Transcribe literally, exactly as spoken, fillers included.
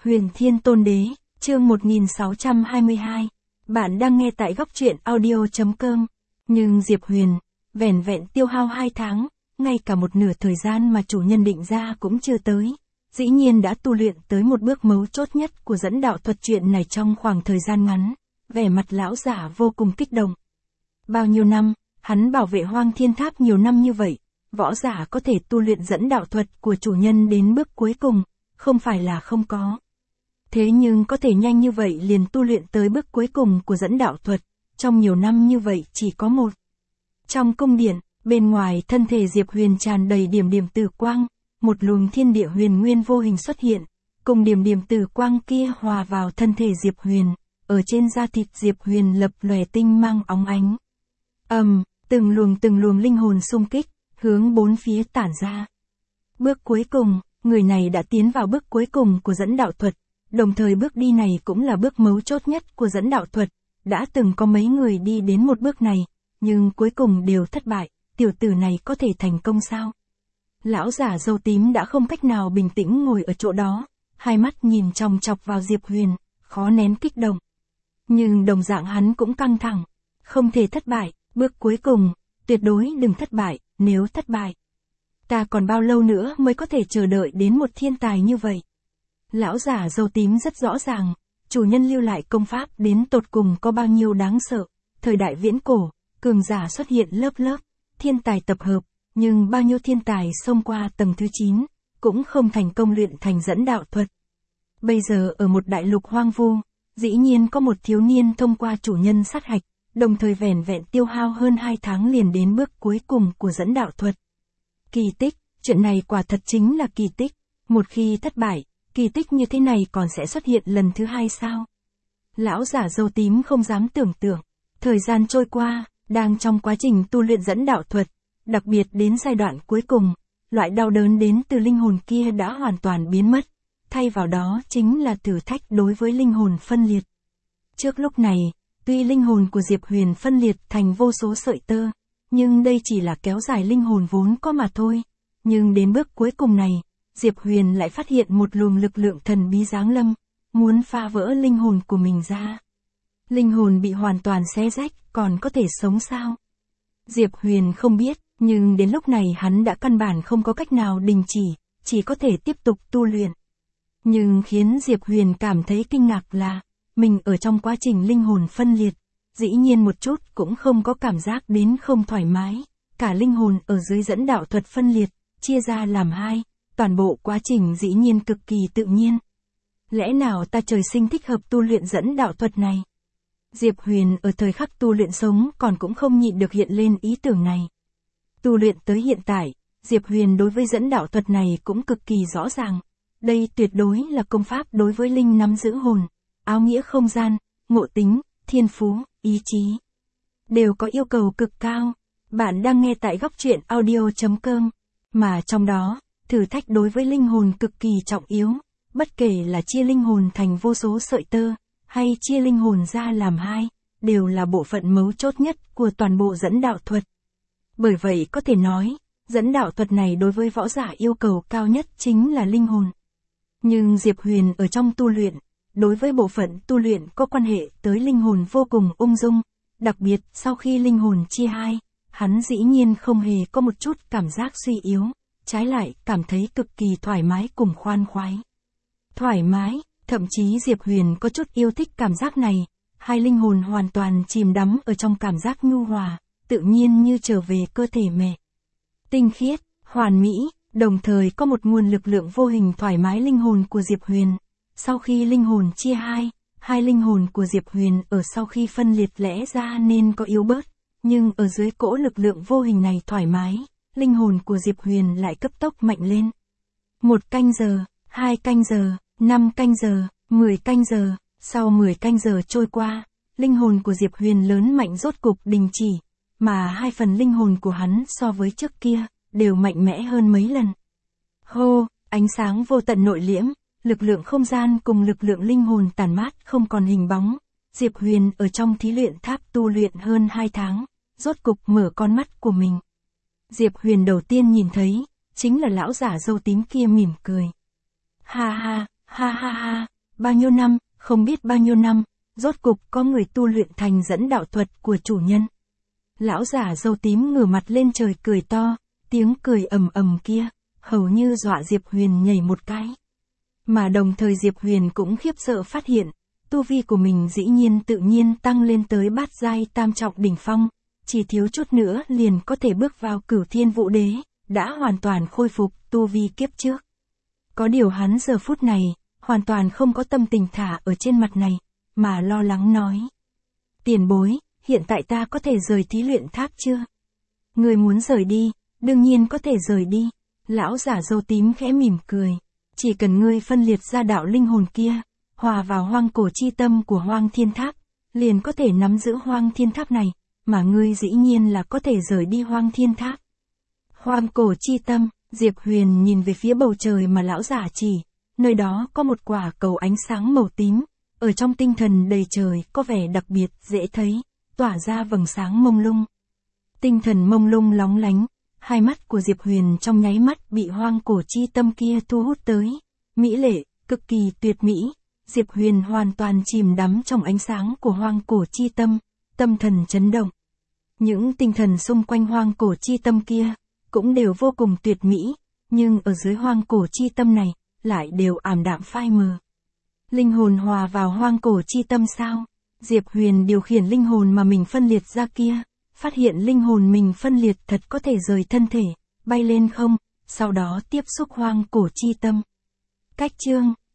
Huyền Thiên Tôn Đế, chương một nghìn sáu trăm hai mươi hai. Bạn đang nghe tại góc truyện audio chấm com. Nhưng Diệp Huyền, vẻn vẹn tiêu hao hai tháng, ngay cả một nửa thời gian mà chủ nhân định ra cũng chưa tới. Dĩ nhiên đã tu luyện tới một bước mấu chốt nhất của dẫn đạo thuật chuyện này trong khoảng thời gian ngắn. Vẻ mặt lão giả vô cùng kích động. Bao nhiêu năm, hắn bảo vệ Hoang Thiên Tháp nhiều năm như vậy, võ giả có thể tu luyện dẫn đạo thuật của chủ nhân đến bước cuối cùng, không phải là không có. Thế nhưng có thể nhanh như vậy liền tu luyện tới bước cuối cùng của dẫn đạo thuật, trong nhiều năm như vậy chỉ có một. Trong cung điện, bên ngoài thân thể Diệp Huyền tràn đầy điểm điểm tử quang, một luồng thiên địa huyền nguyên vô hình xuất hiện, cùng điểm điểm tử quang kia hòa vào thân thể Diệp Huyền, ở trên da thịt Diệp Huyền lập lòe tinh mang óng ánh. Ầm, um, từng luồng từng luồng linh hồn xung kích, hướng bốn phía tản ra. Bước cuối cùng, người này đã tiến vào bước cuối cùng của dẫn đạo thuật, đồng thời bước đi này cũng là bước mấu chốt nhất của dẫn đạo thuật. Đã từng có mấy người đi đến một bước này, nhưng cuối cùng đều thất bại, tiểu tử này có thể thành công sao? Lão giả râu tím đã không cách nào bình tĩnh ngồi ở chỗ đó, hai mắt nhìn chòng chọc vào Diệp Huyền, khó nén kích động. Nhưng đồng dạng hắn cũng căng thẳng, không thể thất bại, bước cuối cùng, tuyệt đối đừng thất bại, nếu thất bại. Ta còn bao lâu nữa mới có thể chờ đợi đến một thiên tài như vậy? Lão giả râu tím rất rõ ràng, chủ nhân lưu lại công pháp đến tột cùng có bao nhiêu đáng sợ. Thời đại viễn cổ, cường giả xuất hiện lớp lớp, thiên tài tập hợp, nhưng bao nhiêu thiên tài xông qua tầng thứ chín, cũng không thành công luyện thành dẫn đạo thuật. Bây giờ ở một đại lục hoang vu, dĩ nhiên có một thiếu niên thông qua chủ nhân sát hạch, đồng thời vẻn vẹn tiêu hao hơn hai tháng liền đến bước cuối cùng của dẫn đạo thuật. Kỳ tích, chuyện này quả thật chính là kỳ tích. Một khi thất bại, kỳ tích như thế này còn sẽ xuất hiện lần thứ hai sao? Lão giả râu tím không dám tưởng tượng. Thời gian trôi qua, đang trong quá trình tu luyện dẫn đạo thuật, đặc biệt đến giai đoạn cuối cùng, loại đau đớn đến từ linh hồn kia đã hoàn toàn biến mất. Thay vào đó chính là thử thách đối với linh hồn phân liệt. Trước lúc này, tuy linh hồn của Diệp Huyền phân liệt thành vô số sợi tơ, nhưng đây chỉ là kéo dài linh hồn vốn có mà thôi. Nhưng đến bước cuối cùng này, Diệp Huyền lại phát hiện một luồng lực lượng thần bí giáng lâm, muốn phá vỡ linh hồn của mình ra. Linh hồn bị hoàn toàn xé rách, còn có thể sống sao? Diệp Huyền không biết, nhưng đến lúc này hắn đã căn bản không có cách nào đình chỉ, chỉ có thể tiếp tục tu luyện. Nhưng khiến Diệp Huyền cảm thấy kinh ngạc là, mình ở trong quá trình linh hồn phân liệt, dĩ nhiên một chút cũng không có cảm giác đến không thoải mái. Cả linh hồn ở dưới dẫn đạo thuật phân liệt, chia ra làm hai, toàn bộ quá trình dĩ nhiên cực kỳ tự nhiên. Lẽ nào ta trời sinh thích hợp tu luyện dẫn đạo thuật này? Diệp Huyền ở thời khắc tu luyện sống còn cũng không nhịn được hiện lên ý tưởng này. Tu luyện tới hiện tại, Diệp Huyền đối với dẫn đạo thuật này cũng cực kỳ rõ ràng. Đây tuyệt đối là công pháp đối với linh nắm giữ hồn, áo nghĩa không gian, ngộ tính, thiên phú, ý chí. Đều có yêu cầu cực cao. Bạn đang nghe tại góc truyện audio chấm com. Mà trong đó, thử thách đối với linh hồn cực kỳ trọng yếu. Bất kể là chia linh hồn thành vô số sợi tơ, hay chia linh hồn ra làm hai, đều là bộ phận mấu chốt nhất của toàn bộ dẫn đạo thuật. Bởi vậy có thể nói, dẫn đạo thuật này đối với võ giả yêu cầu cao nhất chính là linh hồn. Nhưng Diệp Huyền ở trong tu luyện, đối với bộ phận tu luyện có quan hệ tới linh hồn vô cùng ung dung, đặc biệt sau khi linh hồn chia hai, hắn dĩ nhiên không hề có một chút cảm giác suy yếu, trái lại cảm thấy cực kỳ thoải mái cùng khoan khoái. Thoải mái, thậm chí Diệp Huyền có chút yêu thích cảm giác này, hai linh hồn hoàn toàn chìm đắm ở trong cảm giác nhu hòa, tự nhiên như trở về cơ thể mẹ. Tinh khiết, hoàn mỹ, đồng thời có một nguồn lực lượng vô hình thoải mái linh hồn của Diệp Huyền. Sau khi linh hồn chia hai, hai linh hồn của Diệp Huyền ở sau khi phân liệt lẽ ra nên có yếu bớt, nhưng ở dưới cỗ lực lượng vô hình này thoải mái, linh hồn của Diệp Huyền lại cấp tốc mạnh lên. Một canh giờ, hai canh giờ, năm canh giờ, mười canh giờ, sau mười canh giờ trôi qua, linh hồn của Diệp Huyền lớn mạnh rốt cục đình chỉ, mà hai phần linh hồn của hắn so với trước kia, đều mạnh mẽ hơn mấy lần. Hô, ánh sáng vô tận nội liễm, lực lượng không gian cùng lực lượng linh hồn tản mát không còn hình bóng. Diệp Huyền ở trong thí luyện tháp tu luyện hơn hai tháng, rốt cục mở con mắt của mình. Diệp Huyền đầu tiên nhìn thấy, chính là lão giả râu tím kia mỉm cười. Ha ha, ha ha ha, Bao nhiêu năm, không biết bao nhiêu năm, rốt cục có người tu luyện thành dẫn đạo thuật của chủ nhân. Lão giả râu tím ngửa mặt lên trời cười to, tiếng cười ầm ầm kia, hầu như dọa Diệp Huyền nhảy một cái. Mà đồng thời Diệp Huyền cũng khiếp sợ phát hiện, tu vi của mình dĩ nhiên tự nhiên tăng lên tới bát giai tam trọng đỉnh phong, chỉ thiếu chút nữa liền có thể bước vào Cửu Thiên Vũ Đế, đã hoàn toàn khôi phục tu vi kiếp trước. Có điều hắn giờ phút này, hoàn toàn không có tâm tình thả ở trên mặt này, mà lo lắng nói. Tiền bối, hiện tại ta có thể rời thí luyện tháp chưa? Người muốn rời đi, đương nhiên có thể rời đi. Lão giả râu tím khẽ mỉm cười. Chỉ cần ngươi phân liệt ra đạo linh hồn kia, hòa vào hoang cổ chi tâm của hoang thiên tháp, liền có thể nắm giữ hoang thiên tháp này, mà ngươi dĩ nhiên là có thể rời đi hoang thiên tháp. Hoang cổ chi tâm, Diệp Huyền nhìn về phía bầu trời mà lão giả chỉ, nơi đó có một quả cầu ánh sáng màu tím, ở trong tinh thần đầy trời có vẻ đặc biệt dễ thấy, tỏa ra vầng sáng mông lung. Tinh thần mông lung lóng lánh, hai mắt của Diệp Huyền trong nháy mắt bị hoang cổ chi tâm kia thu hút tới. Mỹ lệ, cực kỳ tuyệt mỹ, Diệp Huyền hoàn toàn chìm đắm trong ánh sáng của hoang cổ chi tâm, tâm thần chấn động. Những tinh thần xung quanh hoang cổ chi tâm kia, cũng đều vô cùng tuyệt mỹ, nhưng ở dưới hoang cổ chi tâm này, lại đều ảm đạm phai mờ. Linh hồn hòa vào hoang cổ chi tâm sao? Diệp Huyền điều khiển linh hồn mà mình phân liệt ra kia, phát hiện linh hồn mình phân liệt thật có thể rời thân thể, bay lên không, sau đó tiếp xúc hoang cổ chi tâm. Cách chương